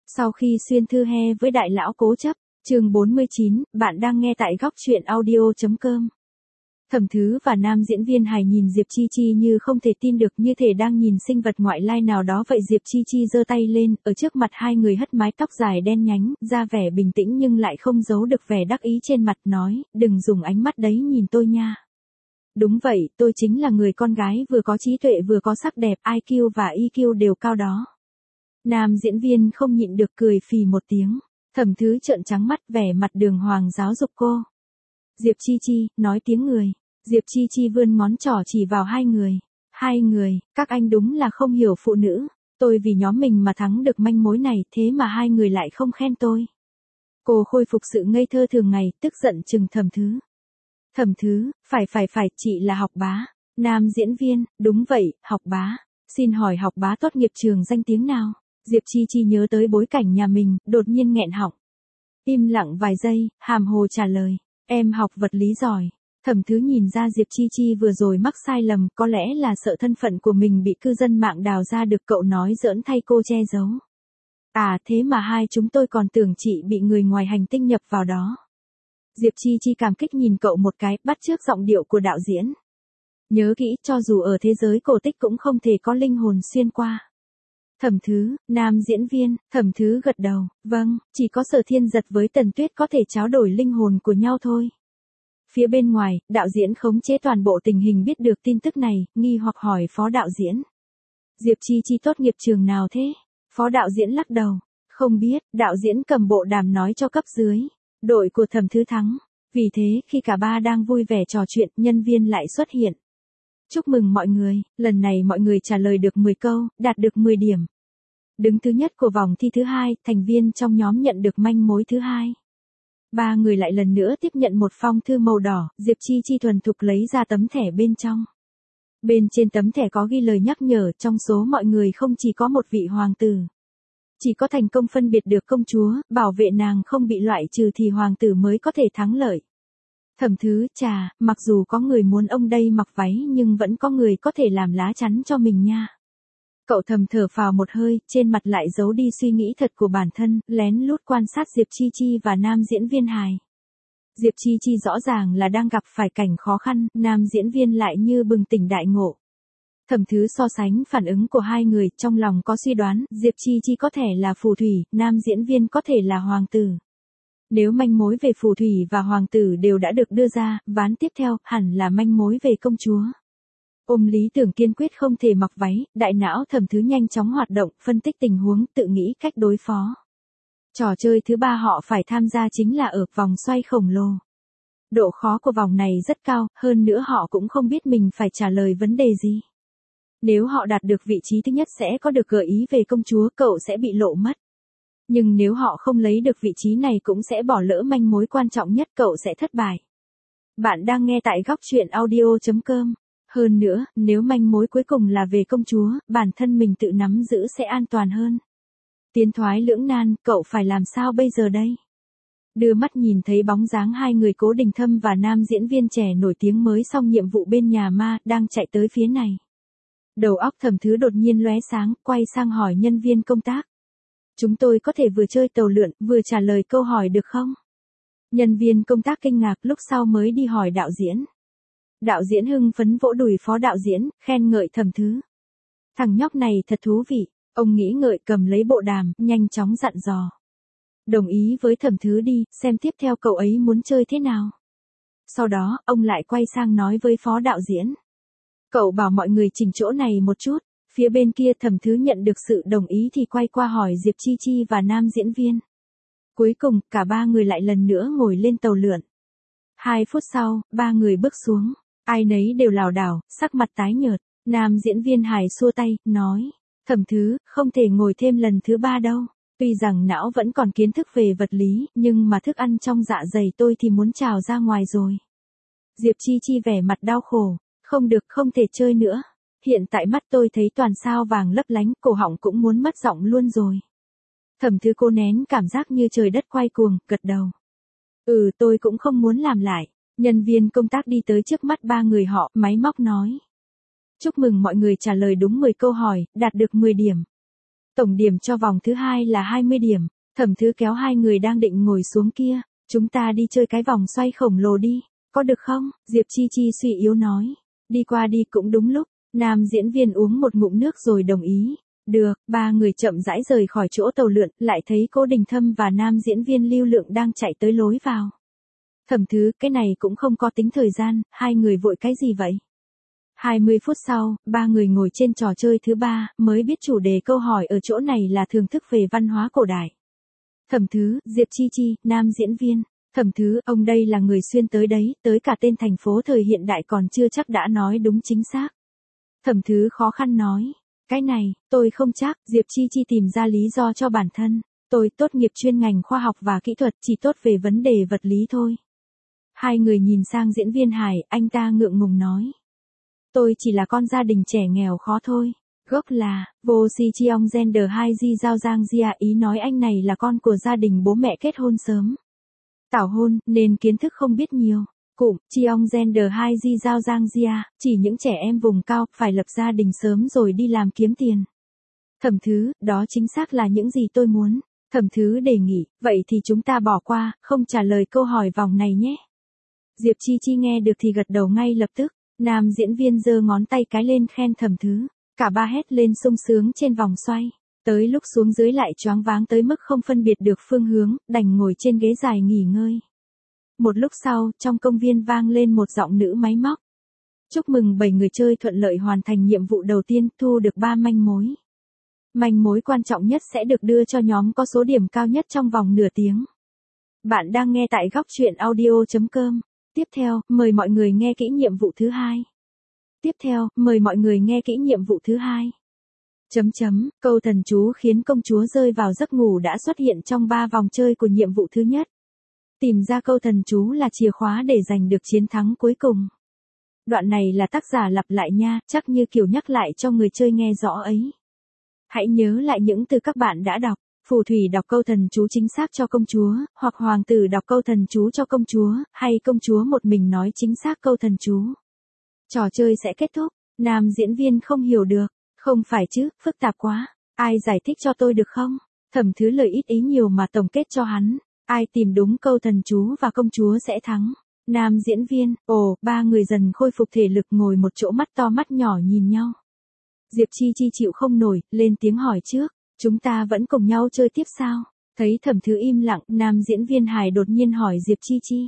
Sau khi xuyên thư he với đại lão cố chấp, chương 49, bạn đang nghe tại góc truyện audio.com. Thẩm Thứ và nam diễn viên hài nhìn Diệp Chi Chi như không thể tin được, như thể đang nhìn sinh vật ngoại lai nào đó vậy. Diệp Chi Chi giơ tay lên, ở trước mặt hai người hất mái tóc dài đen nhánh, ra vẻ bình tĩnh nhưng lại không giấu được vẻ đắc ý trên mặt, nói, đừng dùng ánh mắt đấy nhìn tôi nha. Đúng vậy, tôi chính là người con gái vừa có trí tuệ vừa có sắc đẹp, IQ và EQ đều cao đó. Nam diễn viên không nhịn được cười phì một tiếng. Thẩm Thứ trợn trắng mắt, vẻ mặt đường hoàng giáo dục cô. Diệp Chi Chi, nói tiếng người. Diệp Chi Chi vươn ngón trỏ chỉ vào hai người. Hai người, các anh đúng là không hiểu phụ nữ. Tôi vì nhóm mình mà thắng được manh mối này, thế mà hai người lại không khen tôi. Cô khôi phục sự ngây thơ thường ngày, tức giận trừng Thẩm Thứ. Thẩm Thứ, phải, chị là Học Bá. Nam diễn viên, đúng vậy, Học Bá. Xin hỏi Học Bá tốt nghiệp trường danh tiếng nào? Diệp Chi Chi nhớ tới bối cảnh nhà mình, đột nhiên nghẹn họng. Im lặng vài giây, hàm hồ trả lời, em học vật lý giỏi. Thẩm Thứ nhìn ra Diệp Chi Chi vừa rồi mắc sai lầm, có lẽ là sợ thân phận của mình bị cư dân mạng đào ra được, cậu nói giỡn thay cô che giấu. À thế mà hai chúng tôi còn tưởng chị bị người ngoài hành tinh nhập vào đó. Diệp Chi Chi cảm kích nhìn cậu một cái, bắt chước giọng điệu của đạo diễn. Nhớ kỹ, cho dù ở thế giới cổ tích cũng không thể có linh hồn xuyên qua. Thẩm Thứ, nam diễn viên, Thẩm Thứ gật đầu, vâng, chỉ có Sở Thiên Giật với Tần Tuyết có thể tráo đổi linh hồn của nhau thôi. Phía bên ngoài, đạo diễn khống chế toàn bộ tình hình, biết được tin tức này, nghi hoặc hỏi phó đạo diễn. Diệp Chi Chi tốt nghiệp trường nào thế? Phó đạo diễn lắc đầu, không biết, đạo diễn cầm bộ đàm nói cho cấp dưới. Đội của Thẩm Thứ thắng. Vì thế, khi cả ba đang vui vẻ trò chuyện, nhân viên lại xuất hiện. Chúc mừng mọi người, lần này mọi người trả lời được 10 câu, đạt được 10 điểm. Đứng thứ nhất của vòng thi thứ hai, thành viên trong nhóm nhận được manh mối thứ hai. Ba người lại lần nữa tiếp nhận một phong thư màu đỏ, Diệp Chi Chi thuần thục lấy ra tấm thẻ bên trong. Bên trên tấm thẻ có ghi lời nhắc nhở, trong số mọi người không chỉ có một vị hoàng tử. Chỉ có thành công phân biệt được công chúa, bảo vệ nàng không bị loại trừ thì hoàng tử mới có thể thắng lợi. Thẩm Thứ, chà, mặc dù có người muốn ông đây mặc váy nhưng vẫn có người có thể làm lá chắn cho mình nha. Cậu thầm thở phào một hơi, trên mặt lại giấu đi suy nghĩ thật của bản thân, lén lút quan sát Diệp Chi Chi và nam diễn viên hài. Diệp Chi Chi rõ ràng là đang gặp phải cảnh khó khăn, nam diễn viên lại như bừng tỉnh đại ngộ. Thẩm Thứ so sánh phản ứng của hai người, trong lòng có suy đoán, Diệp Chi Chi có thể là phù thủy, nam diễn viên có thể là hoàng tử. Nếu manh mối về phù thủy và hoàng tử đều đã được đưa ra, ván tiếp theo hẳn là manh mối về công chúa. Ôm lý tưởng kiên quyết không thể mặc váy, đại não Thẩm Thứ nhanh chóng hoạt động, phân tích tình huống, tự nghĩ cách đối phó. Trò chơi thứ ba họ phải tham gia chính là ở vòng xoay khổng lồ. Độ khó của vòng này rất cao, hơn nữa họ cũng không biết mình phải trả lời vấn đề gì. Nếu họ đạt được vị trí thứ nhất sẽ có được gợi ý về công chúa, cậu sẽ bị lộ mất. Nhưng nếu họ không lấy được vị trí này cũng sẽ bỏ lỡ manh mối quan trọng nhất, cậu sẽ thất bại. Bạn đang nghe tại góc truyện audio.com. Hơn nữa, nếu manh mối cuối cùng là về công chúa, bản thân mình tự nắm giữ sẽ an toàn hơn. Tiến thoái lưỡng nan, cậu phải làm sao bây giờ đây? Đưa mắt nhìn thấy bóng dáng hai người Cố Đình Thâm và nam diễn viên trẻ nổi tiếng mới xong nhiệm vụ bên nhà ma, đang chạy tới phía này. Đầu óc Thẩm Thứ đột nhiên lóe sáng, quay sang hỏi nhân viên công tác. Chúng tôi có thể vừa chơi tàu lượn, vừa trả lời câu hỏi được không? Nhân viên công tác kinh ngạc, lúc sau mới đi hỏi đạo diễn. Đạo diễn hưng phấn vỗ đùi phó đạo diễn, khen ngợi Thẩm Thứ. Thằng nhóc này thật thú vị, ông nghĩ ngợi cầm lấy bộ đàm, nhanh chóng dặn dò. Đồng ý với Thẩm Thứ đi, xem tiếp theo cậu ấy muốn chơi thế nào. Sau đó, ông lại quay sang nói với phó đạo diễn. Cậu bảo mọi người chỉnh chỗ này một chút. Phía bên kia Thẩm Thứ nhận được sự đồng ý thì quay qua hỏi Diệp Chi Chi và nam diễn viên. Cuối cùng, cả ba người lại lần nữa ngồi lên tàu lượn. 2 phút sau, ba người bước xuống. Ai nấy đều lảo đảo, sắc mặt tái nhợt. Nam diễn viên hài xua tay, nói. Thẩm Thứ, không thể ngồi thêm lần thứ 3 đâu. Tuy rằng não vẫn còn kiến thức về vật lý, nhưng mà thức ăn trong dạ dày tôi thì muốn trào ra ngoài rồi. Diệp Chi Chi vẻ mặt đau khổ. Không được, không thể chơi nữa. Hiện tại mắt tôi thấy toàn sao vàng lấp lánh, cổ họng cũng muốn mất giọng luôn rồi. Thẩm Thứ cô nén cảm giác như trời đất quay cuồng, gật đầu. Tôi cũng không muốn làm lại. Nhân viên công tác đi tới trước mắt ba người họ, máy móc nói. Chúc mừng mọi người trả lời đúng 10 câu hỏi, đạt được 10 điểm. Tổng điểm cho vòng thứ 2 là 20 điểm. Thẩm Thứ kéo hai người đang định ngồi xuống kia. Chúng ta đi chơi cái vòng xoay khổng lồ đi. Có được không? Diệp Chi Chi suy yếu nói. Đi qua đi cũng đúng lúc. Nam diễn viên uống một ngụm nước rồi đồng ý. Được, ba người chậm rãi rời khỏi chỗ tàu lượn, lại thấy Cố Đình Thâm và nam diễn viên Lưu Lượng đang chạy tới lối vào. Thẩm Thứ, cái này cũng không có tính thời gian, hai người vội cái gì vậy? 20 phút sau, ba người ngồi trên trò chơi thứ 3, mới biết chủ đề câu hỏi ở chỗ này là thưởng thức về văn hóa cổ đại. Thẩm Thứ, Diệp Chi Chi, nam diễn viên. Thẩm Thứ, ông đây là người xuyên tới đấy, tới cả tên thành phố thời hiện đại còn chưa chắc đã nói đúng chính xác. Thẩm Thứ khó khăn nói. Cái này, tôi không chắc, Diệp Chi Chi tìm ra lý do cho bản thân. Tôi tốt nghiệp chuyên ngành khoa học và kỹ thuật, chỉ tốt về vấn đề vật lý thôi. Hai người nhìn sang diễn viên Hải, anh ta ngượng ngùng nói. Tôi chỉ là con gia đình trẻ nghèo khó thôi. Gốc là, vô si chiong gender 2 di giao giang gia, ý nói anh này là con của gia đình bố mẹ kết hôn sớm. Tảo hôn, nên kiến thức không biết nhiều. Cụm, chiong gender 2 di giao giang gia, chỉ những trẻ em vùng cao, phải lập gia đình sớm rồi đi làm kiếm tiền. Thẩm Thứ, đó chính xác là những gì tôi muốn. Thẩm Thứ đề nghị, vậy thì chúng ta bỏ qua, không trả lời câu hỏi vòng này nhé. Diệp Chi Chi nghe được thì gật đầu ngay lập tức. Nam diễn viên giơ ngón tay cái lên khen Thẩm Thứ. Cả ba hét lên sung sướng trên vòng xoay. Tới lúc xuống dưới lại choáng váng tới mức không phân biệt được phương hướng, đành ngồi trên ghế dài nghỉ ngơi. Một lúc sau, trong công viên vang lên một giọng nữ máy móc. Chúc mừng 7 người chơi thuận lợi hoàn thành nhiệm vụ đầu tiên, thu được 3 manh mối. Manh mối quan trọng nhất sẽ được đưa cho nhóm có số điểm cao nhất trong vòng nửa tiếng. Bạn đang nghe tại góc truyện audio.com. Tiếp theo, mời mọi người nghe kỹ nhiệm vụ thứ 2. Tiếp theo, mời mọi người nghe kỹ nhiệm vụ thứ 2. Câu thần chú khiến công chúa rơi vào giấc ngủ đã xuất hiện trong 3 vòng chơi của nhiệm vụ thứ nhất. Tìm ra câu thần chú là chìa khóa để giành được chiến thắng cuối cùng. Đoạn này là tác giả lặp lại nha, chắc như kiểu nhắc lại cho người chơi nghe rõ ấy. Hãy nhớ lại những từ các bạn đã đọc. Phù thủy đọc câu thần chú chính xác cho công chúa, hoặc hoàng tử đọc câu thần chú cho công chúa, hay công chúa một mình nói chính xác câu thần chú. Trò chơi sẽ kết thúc. Nam diễn viên không hiểu được. Không phải chứ, phức tạp quá. Ai giải thích cho tôi được không? Thẩm Thứ lời ít ý nhiều mà tổng kết cho hắn. Ai tìm đúng câu thần chú và công chúa sẽ thắng. Nam diễn viên, ba người dần khôi phục thể lực ngồi một chỗ mắt to mắt nhỏ nhìn nhau. Diệp Chi Chi chịu không nổi, lên tiếng hỏi trước. Chúng ta vẫn cùng nhau chơi tiếp sao? Thấy Thẩm Thứ im lặng, nam diễn viên Hải đột nhiên hỏi Diệp Chi Chi.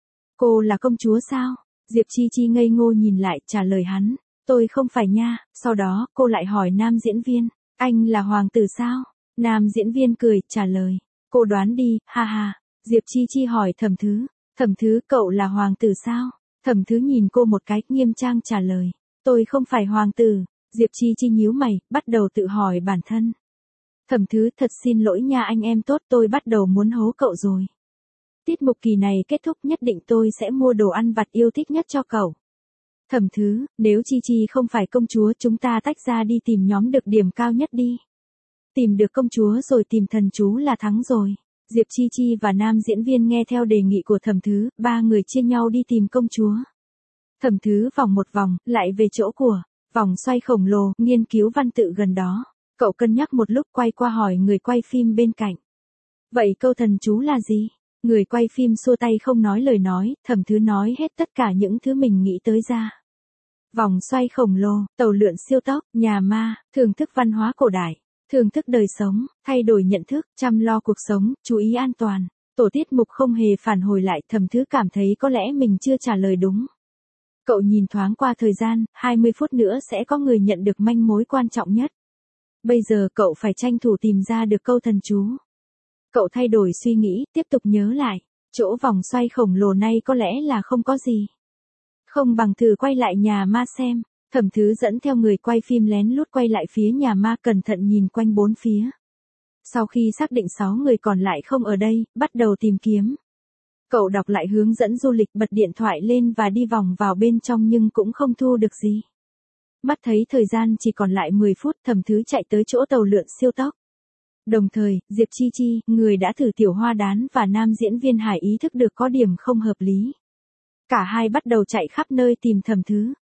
Cô là công chúa sao? Diệp Chi Chi ngây ngô nhìn lại, trả lời hắn. Tôi không phải nha. Sau đó, cô lại hỏi nam diễn viên. Anh là hoàng tử sao? Nam diễn viên cười, trả lời. Cô đoán đi, ha ha. Diệp Chi Chi hỏi Thẩm Thứ. Thẩm Thứ, cậu là hoàng tử sao? Thẩm Thứ nhìn cô một cái, nghiêm trang trả lời. Tôi không phải hoàng tử. Diệp Chi Chi nhíu mày, bắt đầu tự hỏi bản thân. Thẩm Thứ, thật xin lỗi nha anh em tốt, tôi bắt đầu muốn hố cậu rồi. Tiết mục kỳ này kết thúc nhất định tôi sẽ mua đồ ăn vặt yêu thích nhất cho cậu. Thẩm Thứ, nếu Chi Chi không phải công chúa chúng ta tách ra đi tìm nhóm được điểm cao nhất đi. Tìm được công chúa rồi tìm thần chú là thắng rồi. Diệp Chi Chi và nam diễn viên nghe theo đề nghị của Thẩm Thứ, ba người chia nhau đi tìm công chúa. Thẩm Thứ vòng một vòng, lại về chỗ của vòng xoay khổng lồ, nghiên cứu văn tự gần đó. Cậu cân nhắc một lúc quay qua hỏi người quay phim bên cạnh. Vậy câu thần chú là gì? Người quay phim xua tay không nói lời nói, Thẩm Thứ nói hết tất cả những thứ mình nghĩ tới ra. Vòng xoay khổng lồ, tàu lượn siêu tốc, nhà ma, thưởng thức văn hóa cổ đại, thưởng thức đời sống, thay đổi nhận thức, chăm lo cuộc sống, chú ý an toàn. Tổ tiết mục không hề phản hồi lại, Thẩm Thứ cảm thấy có lẽ mình chưa trả lời đúng. Cậu nhìn thoáng qua thời gian, 20 phút nữa sẽ có người nhận được manh mối quan trọng nhất. Bây giờ cậu phải tranh thủ tìm ra được câu thần chú. Cậu thay đổi suy nghĩ, tiếp tục nhớ lại. Chỗ vòng xoay khổng lồ này có lẽ là không có gì. Không bằng thử quay lại nhà ma xem. Thẩm Thứ dẫn theo người quay phim lén lút quay lại phía nhà ma, cẩn thận nhìn quanh bốn phía. Sau khi xác định 6 người còn lại không ở đây, bắt đầu tìm kiếm. Cậu đọc lại hướng dẫn du lịch, bật điện thoại lên và đi vòng vào bên trong nhưng cũng không thu được gì. Mắt thấy thời gian chỉ còn lại 10 phút, Thẩm Thứ chạy tới chỗ tàu lượn siêu tốc. Đồng thời, Diệp Chi Chi, người đã thử tiểu hoa đán và nam diễn viên Hải ý thức được có điểm không hợp lý. Cả hai bắt đầu chạy khắp nơi tìm Thẩm Thứ.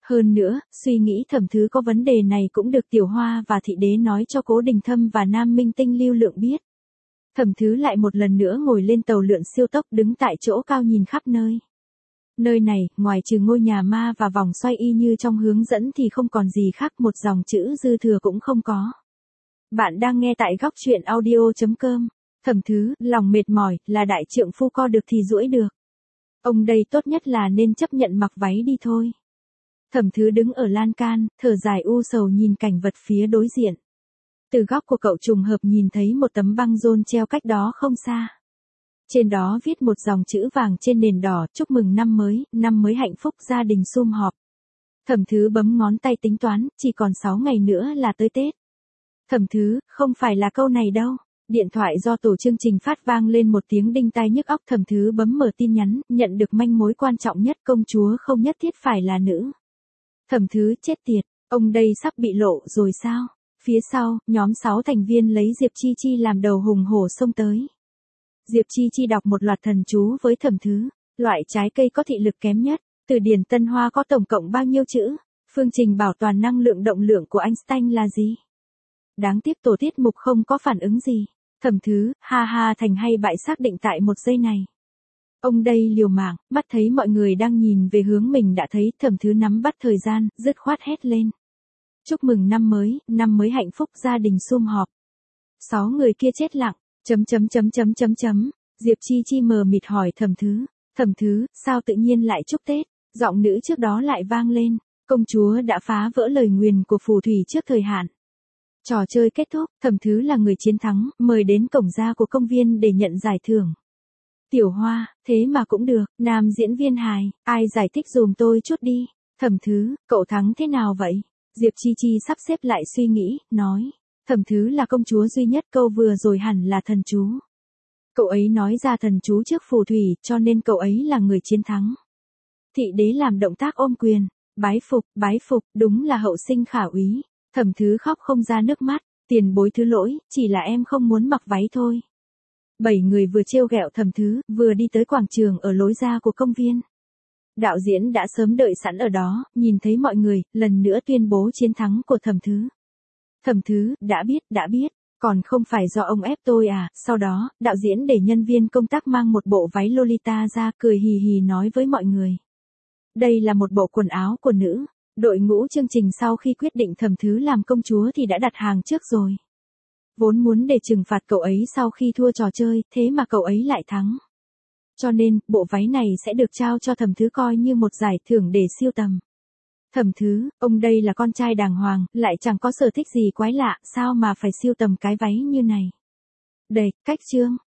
Hơn nữa, suy nghĩ Thẩm Thứ có vấn đề này cũng được Tiểu Hoa và Thị Đế nói cho Cố Đình Thâm và Nam Minh Tinh Lưu Lượng biết. Thẩm Thứ lại một lần nữa ngồi lên tàu lượn siêu tốc đứng tại chỗ cao nhìn khắp nơi. Nơi này, ngoài trừ ngôi nhà ma và vòng xoay y như trong hướng dẫn thì không còn gì khác, một dòng chữ dư thừa cũng không có. Bạn đang nghe tại góc truyện audio.com. Thẩm Thứ, lòng mệt mỏi, là đại trượng phu co được thì duỗi được. Ông đây tốt nhất là nên chấp nhận mặc váy đi thôi. Thẩm Thứ đứng ở lan can, thở dài u sầu nhìn cảnh vật phía đối diện. Từ góc của cậu trùng hợp nhìn thấy một tấm băng rôn treo cách đó không xa. Trên đó viết một dòng chữ vàng trên nền đỏ, chúc mừng năm mới hạnh phúc, gia đình sum họp. Thẩm Thứ bấm ngón tay tính toán, chỉ còn 6 ngày nữa là tới Tết. Thẩm Thứ, không phải là câu này đâu. Điện thoại do tổ chương trình phát vang lên một tiếng đinh tai nhức óc. Thẩm Thứ bấm mở tin nhắn, nhận được manh mối quan trọng nhất, công chúa không nhất thiết phải là nữ. Thẩm Thứ, chết tiệt, ông đây sắp bị lộ rồi sao? Phía sau, nhóm 6 thành viên lấy Diệp Chi Chi làm đầu hùng hổ xông tới. Diệp Chi Chi đọc một loạt thần chú với Thẩm Thứ. Loại trái cây có thị lực kém nhất, từ điển Tân Hoa có tổng cộng bao nhiêu chữ? Phương trình bảo toàn năng lượng động lượng của Einstein là gì? Đáng tiếc tổ tiết mục không có phản ứng gì. Thẩm Thứ, ha ha, thành hay bại xác định tại một giây này. Ông đây liều mạng, mắt thấy mọi người đang nhìn về hướng mình đã thấy. Thẩm Thứ nắm bắt thời gian, dứt khoát hét lên. Chúc mừng năm mới hạnh phúc, gia đình sum họp. 6 người kia chết lặng. Diệp Chi Chi mờ mịt hỏi Thẩm Thứ. Thẩm Thứ, sao tự nhiên lại chúc Tết? Giọng nữ trước đó lại vang lên. Công chúa đã phá vỡ lời nguyền của phù thủy trước thời hạn. Trò chơi kết thúc, Thẩm Thứ là người chiến thắng, mời đến cổng ra của công viên để nhận giải thưởng. Tiểu Hoa, thế mà cũng được, nam diễn viên hài, ai giải thích dùm tôi chút đi. Thẩm Thứ, cậu thắng thế nào vậy? Diệp Chi Chi sắp xếp lại suy nghĩ, nói. Thẩm Thứ là công chúa duy nhất, câu vừa rồi hẳn là thần chú. Cậu ấy nói ra thần chú trước phù thủy, cho nên cậu ấy là người chiến thắng. Thị Đế làm động tác ôm quyền, bái phục, đúng là hậu sinh khả úy. Thẩm Thứ khóc không ra nước mắt, tiền bối thứ lỗi, chỉ là em không muốn mặc váy thôi. 7 người vừa trêu ghẹo Thẩm Thứ, vừa đi tới quảng trường ở lối ra của công viên. Đạo diễn đã sớm đợi sẵn ở đó, nhìn thấy mọi người, lần nữa tuyên bố chiến thắng của Thẩm Thứ. Thẩm Thứ, đã biết, còn không phải do ông ép tôi à? Sau đó, đạo diễn để nhân viên công tác mang một bộ váy Lolita ra, cười hì hì nói với mọi người. Đây là một bộ quần áo của nữ. Đội ngũ chương trình sau khi quyết định Thẩm Thứ làm công chúa thì đã đặt hàng trước rồi. Vốn muốn để trừng phạt cậu ấy sau khi thua trò chơi, thế mà cậu ấy lại thắng. Cho nên, bộ váy này sẽ được trao cho Thẩm Thứ coi như một giải thưởng để siêu tầm. Thẩm Thứ, ông đây là con trai đàng hoàng, lại chẳng có sở thích gì quái lạ, sao mà phải siêu tầm cái váy như này. Cách chương.